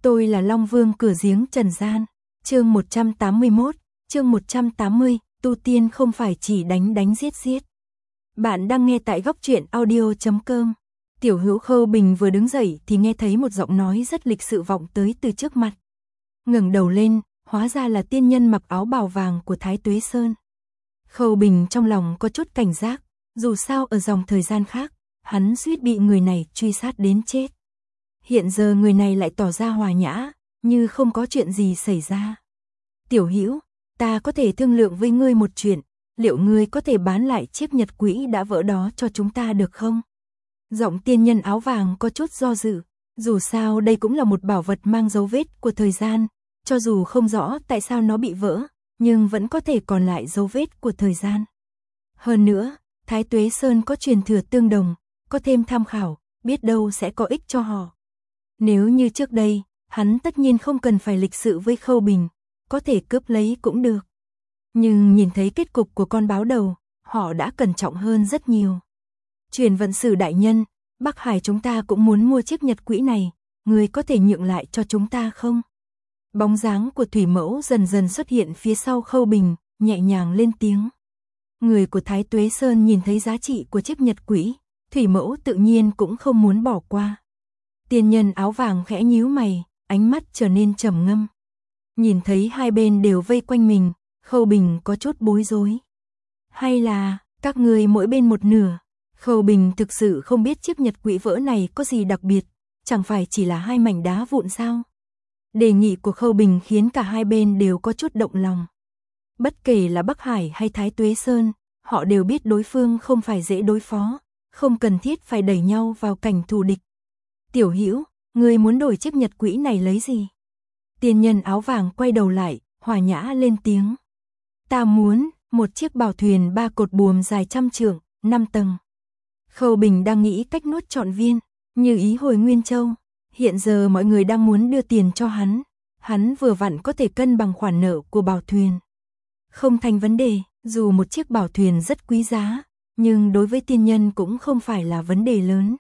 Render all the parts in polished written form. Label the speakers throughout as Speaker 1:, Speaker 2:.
Speaker 1: Tôi là Long Vương cửa giếng trần gian. Chương 181, chương 180, tu tiên không phải chỉ đánh đánh giết giết. Bạn đang nghe tại góc truyện audio.com. Tiểu Hữu Khâu Bình vừa đứng dậy thì nghe thấy một giọng nói rất lịch sự vọng tới từ trước mặt. Ngẩng đầu lên, hóa ra là tiên nhân mặc áo bào vàng của Thái Tuế Sơn. Khâu Bình trong lòng có chút cảnh giác, dù sao ở dòng thời gian khác, hắn suýt bị người này truy sát đến chết. Hiện giờ người này lại tỏ ra hòa nhã, như không có chuyện gì xảy ra. Tiểu Hữu, ta có thể thương lượng với ngươi một chuyện, liệu ngươi có thể bán lại chiếc nhật quỹ đã vỡ đó cho chúng ta được không? Giọng tiên nhân áo vàng có chút do dự, dù sao đây cũng là một bảo vật mang dấu vết của thời gian, cho dù không rõ tại sao nó bị vỡ, nhưng vẫn có thể còn lại dấu vết của thời gian. Hơn nữa, Thái Tuế Sơn có truyền thừa tương đồng, có thêm tham khảo, biết đâu sẽ có ích cho họ. Nếu như trước đây, hắn tất nhiên không cần phải lịch sự với Khâu Bình, có thể cướp lấy cũng được. Nhưng nhìn thấy kết cục của con báo đầu, họ đã cẩn trọng hơn rất nhiều. Truyền vận sử đại nhân, Bắc Hải chúng ta cũng muốn mua chiếc nhật quỹ này, người có thể nhượng lại cho chúng ta không? Bóng dáng của Thủy Mẫu dần dần xuất hiện phía sau Khâu Bình, nhẹ nhàng lên tiếng. Người của Thái Tuế Sơn nhìn thấy giá trị của chiếc nhật quỹ, Thủy Mẫu tự nhiên cũng không muốn bỏ qua. Tiên nhân áo vàng khẽ nhíu mày, ánh mắt trở nên trầm ngâm. Nhìn thấy hai bên đều vây quanh mình, Khâu Bình có chút bối rối. Hay là, các người mỗi bên một nửa? Khâu Bình thực sự không biết chiếc nhật quỹ vỡ này có gì đặc biệt, chẳng phải chỉ là hai mảnh đá vụn sao? Đề nghị của Khâu Bình khiến cả hai bên đều có chút động lòng. Bất kể là Bắc Hải hay Thái Tuế Sơn, họ đều biết đối phương không phải dễ đối phó, không cần thiết phải đẩy nhau vào cảnh thù địch. Tiểu Hữu, ngươi muốn đổi chiếc nhật quỹ này lấy gì? Tiên nhân áo vàng quay đầu lại, hòa nhã lên tiếng. Ta muốn một chiếc bảo thuyền 3 cột buồm dài 100 trượng, 5 tầng. Khâu Bình đang nghĩ cách nuốt trọn viên, như ý hồi Nguyên Châu. Hiện giờ mọi người đang muốn đưa tiền cho hắn vừa vặn có thể cân bằng khoản nợ của bảo thuyền. Không thành vấn đề, dù một chiếc bảo thuyền rất quý giá, nhưng đối với tiên nhân cũng không phải là vấn đề lớn.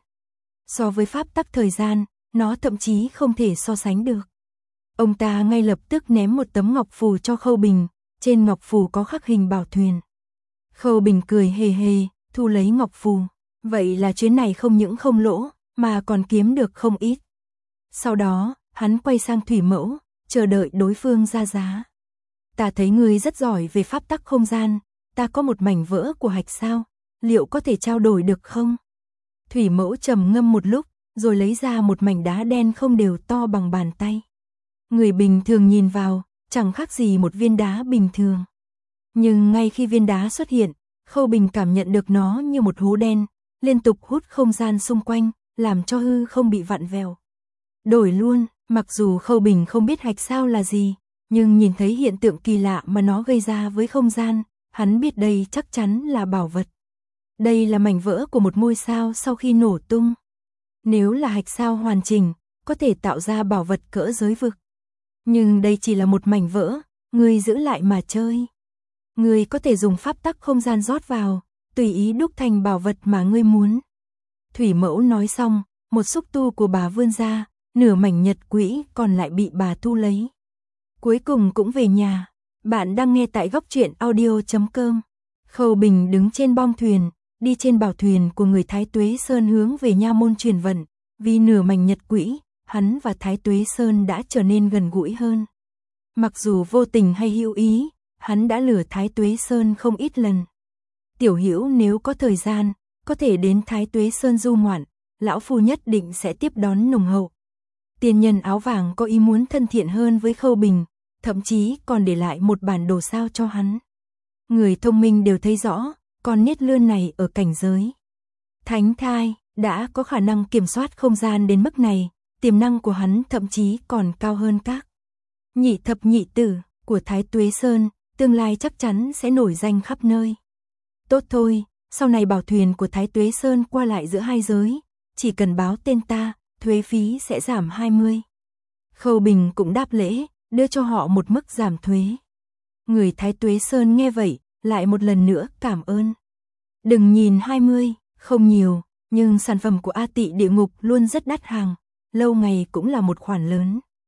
Speaker 1: So với pháp tắc thời gian, nó thậm chí không thể so sánh được. Ông ta ngay lập tức ném một tấm ngọc phù cho Khâu Bình, trên ngọc phù có khắc hình bảo thuyền. Khâu Bình cười hề hề, thu lấy ngọc phù. Vậy là chuyến này không những không lỗ, mà còn kiếm được không ít. Sau đó, hắn quay sang Thủy Mẫu, chờ đợi đối phương ra giá. Ta thấy ngươi rất giỏi về pháp tắc không gian, ta có một mảnh vỡ của hạch sao, liệu có thể trao đổi được không? Thủy Mẫu trầm ngâm một lúc, rồi lấy ra một mảnh đá đen không đều to bằng bàn tay. Người bình thường nhìn vào, chẳng khác gì một viên đá bình thường. Nhưng ngay khi viên đá xuất hiện, Khâu Bình cảm nhận được nó như một hố đen, liên tục hút không gian xung quanh, làm cho hư không bị vặn vẹo. Đổi luôn, mặc dù Khâu Bình không biết hạch sao là gì, nhưng nhìn thấy hiện tượng kỳ lạ mà nó gây ra với không gian, hắn biết đây chắc chắn là bảo vật. Đây là mảnh vỡ của một ngôi sao sau khi nổ tung. Nếu là hạch sao hoàn chỉnh, có thể tạo ra bảo vật cỡ giới vực. Nhưng đây chỉ là một mảnh vỡ, ngươi giữ lại mà chơi. Ngươi có thể dùng pháp tắc không gian rót vào, tùy ý đúc thành bảo vật mà ngươi muốn. Thủy Mẫu nói xong, một xúc tu của bà vươn ra, nửa mảnh nhật quỹ còn lại bị bà thu lấy. Cuối cùng cũng về nhà. Bạn đang nghe tại góc truyện audio.com. Khâu Bình đứng trên bong thuyền, đi trên bảo thuyền của người Thái Tuế Sơn hướng về nha môn truyền vận. Vì nửa mảnh nhật quỹ, hắn và Thái Tuế Sơn đã trở nên gần gũi hơn. Mặc dù vô tình hay hữu ý, hắn đã lừa Thái Tuế Sơn không ít lần. Tiểu Hữu nếu có thời gian, có thể đến Thái Tuế Sơn du ngoạn, lão phu nhất định sẽ tiếp đón nồng hậu. Tiên nhân áo vàng có ý muốn thân thiện hơn với Khâu Bình, thậm chí còn để lại một bản đồ sao cho hắn. Người thông minh đều thấy rõ, con niết lươn này ở cảnh giới thánh thai, đã có khả năng kiểm soát không gian đến mức này, tiềm năng của hắn thậm chí còn cao hơn các nhị thập nhị tử của Thái Tuế Sơn, tương lai chắc chắn sẽ nổi danh khắp nơi. Tốt thôi, sau này bảo thuyền của Thái Tuế Sơn qua lại giữa hai giới, chỉ cần báo tên ta, thuế phí sẽ giảm 20. Khâu Bình cũng đáp lễ, đưa cho họ một mức giảm thuế. Người Thái Tuế Sơn nghe vậy, lại một lần nữa cảm ơn. Đừng nhìn 20, không nhiều, nhưng sản phẩm của A Tị địa ngục luôn rất đắt hàng, lâu ngày cũng là một khoản lớn.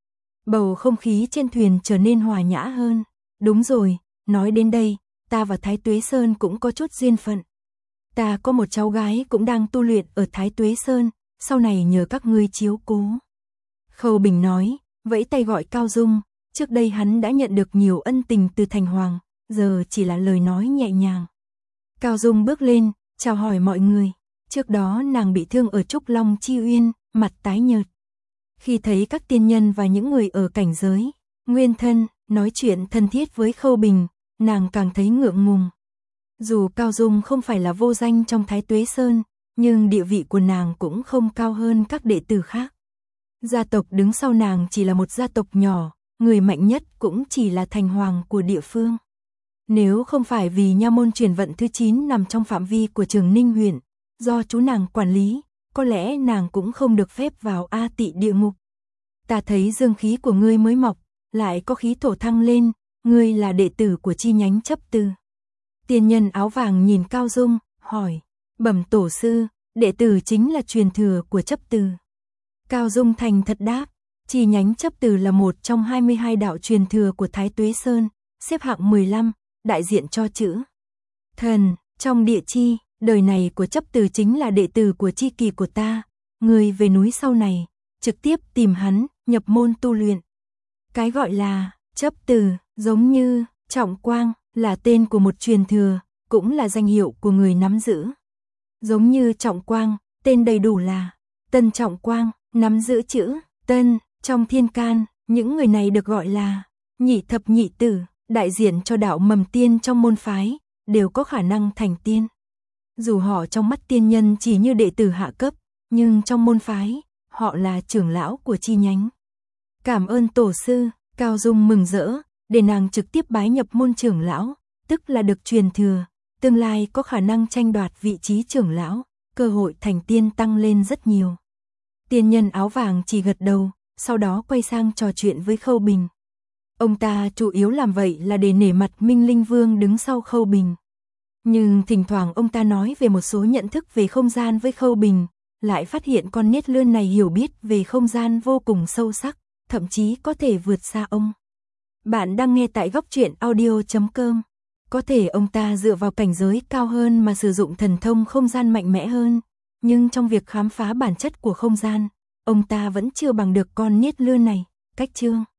Speaker 1: Bầu không khí trên thuyền trở nên hòa nhã hơn. Đúng rồi, nói đến đây, ta và Thái Tuế Sơn cũng có chút duyên phận. Ta có một cháu gái cũng đang tu luyện ở Thái Tuế Sơn, sau này nhờ các ngươi chiếu cố. Khâu Bình nói, vẫy tay gọi Cao Dung, trước đây hắn đã nhận được nhiều ân tình từ Thành Hoàng, giờ chỉ là lời nói nhẹ nhàng. Cao Dung bước lên, chào hỏi mọi người, trước đó nàng bị thương ở Trúc Long Chi Uyên, mặt tái nhợt. Khi thấy các tiên nhân và những người ở cảnh giới, nguyên thân, nói chuyện thân thiết với Khâu Bình, nàng càng thấy ngượng ngùng. Dù Cao Dung không phải là vô danh trong Thái Tuế Sơn, nhưng địa vị của nàng cũng không cao hơn các đệ tử khác. Gia tộc đứng sau nàng chỉ là một gia tộc nhỏ, người mạnh nhất cũng chỉ là thành hoàng của địa phương. Nếu không phải vì nha môn truyền vận thứ 9 nằm trong phạm vi của Trường Ninh huyện, do chú nàng quản lý, có lẽ nàng cũng không được phép vào A Tị địa ngục. Ta thấy dương khí của ngươi mới mọc, lại có khí thổ thăng lên, ngươi là đệ tử của chi nhánh chấp từ. Tiên nhân áo vàng nhìn Cao Dung, hỏi, bẩm tổ sư, đệ tử chính là truyền thừa của chấp từ. Cao Dung thành thật đáp, chi nhánh chấp từ là một trong 22 đạo truyền thừa của Thái Tuế Sơn, xếp hạng 15, đại diện cho chữ thần, trong địa chi, đời này của chấp từ chính là đệ tử của chi kỳ của ta, người về núi sau này, trực tiếp tìm hắn, nhập môn tu luyện. Cái gọi là chấp từ, giống như Trọng Quang, là tên của một truyền thừa, cũng là danh hiệu của người nắm giữ. Giống như Trọng Quang, tên đầy đủ là Tân Trọng Quang, nắm giữ chữ Tân, trong thiên can, những người này được gọi là nhị thập nhị tử, đại diện cho đạo mầm tiên trong môn phái, đều có khả năng thành tiên. Dù họ trong mắt tiên nhân chỉ như đệ tử hạ cấp, nhưng trong môn phái, họ là trưởng lão của chi nhánh. Cảm ơn tổ sư, Cao Dung mừng rỡ, để nàng trực tiếp bái nhập môn trưởng lão, tức là được truyền thừa, tương lai có khả năng tranh đoạt vị trí trưởng lão, cơ hội thành tiên tăng lên rất nhiều. Tiên nhân áo vàng chỉ gật đầu, sau đó quay sang trò chuyện với Khâu Bình. Ông ta chủ yếu làm vậy là để nể mặt Minh Linh Vương đứng sau Khâu Bình. Nhưng thỉnh thoảng ông ta nói về một số nhận thức về không gian với Khâu Bình, lại phát hiện con nết lươn này hiểu biết về không gian vô cùng sâu sắc, thậm chí có thể vượt xa ông. Bạn đang nghe tại góc truyện audio.com. Có thể ông ta dựa vào cảnh giới cao hơn mà sử dụng thần thông không gian mạnh mẽ hơn, nhưng trong việc khám phá bản chất của không gian, ông ta vẫn chưa bằng được con niết lươn này. Cách chương